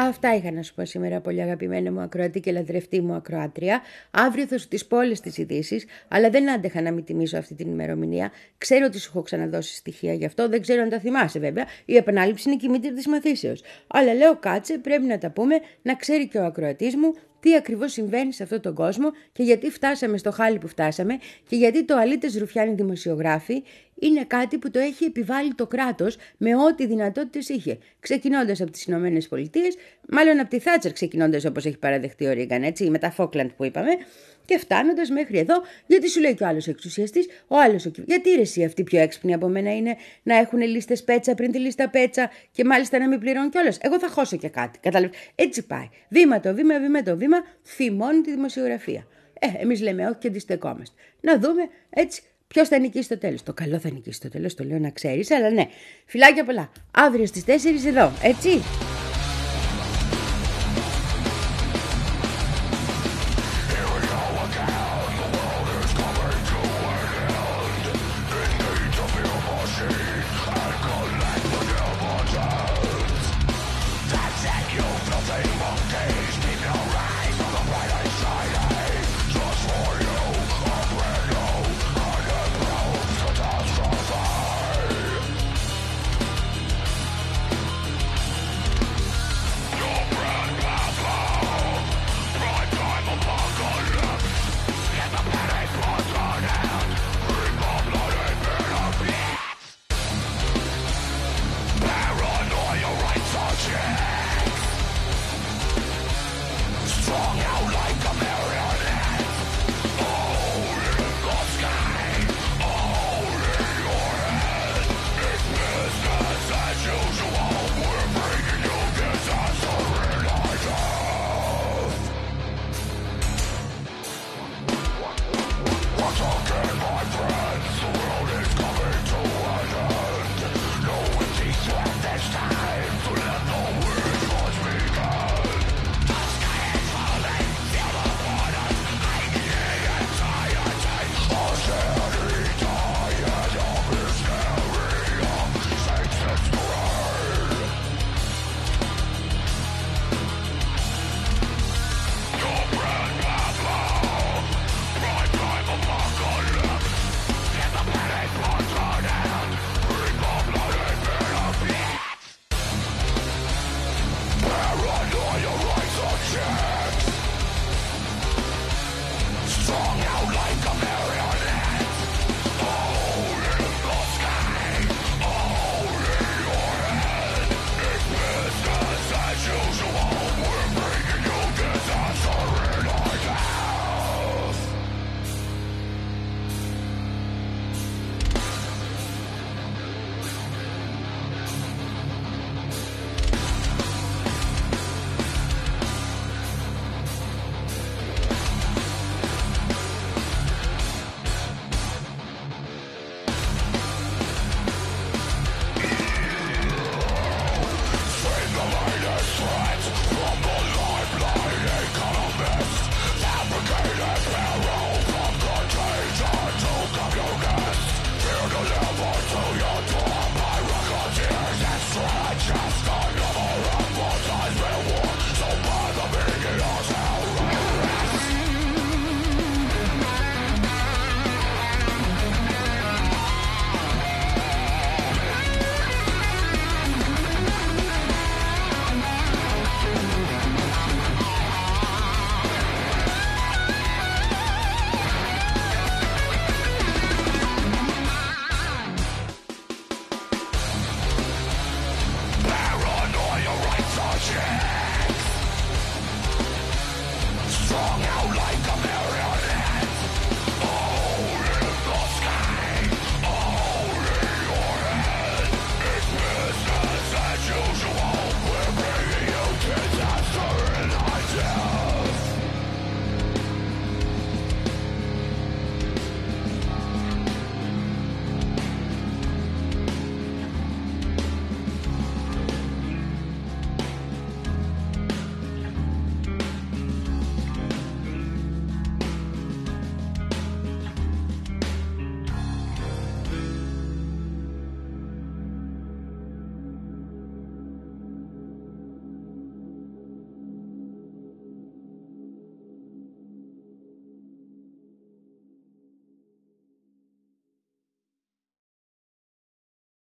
Αυτά είχα να σου πω σήμερα, πολύ αγαπημένη μου ακροατή και λατρευτή μου ακροάτρια. Αύριο θα σου τις πω όλες τις ειδήσεις, αλλά δεν άντεχα να μην τιμήσω αυτή την ημερομηνία. Ξέρω ότι σου έχω ξαναδώσει στοιχεία γι' αυτό, δεν ξέρω αν τα θυμάσαι βέβαια. Η επανάληψη είναι και η μήτρη της μαθήσεως. Αλλά λέω κάτσε, πρέπει να τα πούμε, να ξέρει και ο ακροατής μου τι ακριβώς συμβαίνει σε αυτόν τον κόσμο και γιατί φτάσαμε στο χάλι που φτάσαμε και γιατί το αλήτες ρουφιάνοι δημοσιογράφοι είναι κάτι που το έχει επιβάλει το κράτος με ό,τι δυνατότητες είχε. Ξεκινώντας από τις Ηνωμένες Πολιτείες, μάλλον από τη Θάτσερ ξεκινώντας όπως έχει παραδεχτεί ο Ρίγκαν, έτσι, με τα Φόκλαντ που είπαμε, και φτάνοντας μέχρι εδώ, γιατί σου λέει και ο άλλος εξουσιαστής, ο άλλος ο κυβερνητής. Γιατί ρε εσύ αυτοί πιο έξυπνοι από μένα είναι να έχουν λίστες πέτσα πριν τη λίστα πέτσα και μάλιστα να μην πληρώνουν κιόλας. Εγώ θα χώσω και κάτι. Κατάλαβες. Έτσι πάει. Βήμα το βήμα, βήμα το βήμα, φημώνει τη δημοσιογραφία. Ε, εμείς λέμε όχι και αντιστεκόμαστε. Να δούμε έτσι ποιος θα νικήσει στο τέλος. Το καλό θα νικήσει στο τέλος, το λέω να ξέρεις, αλλά ναι. Φιλάκια πολλά. Αύριο στις τέσσερις εδώ, έτσι.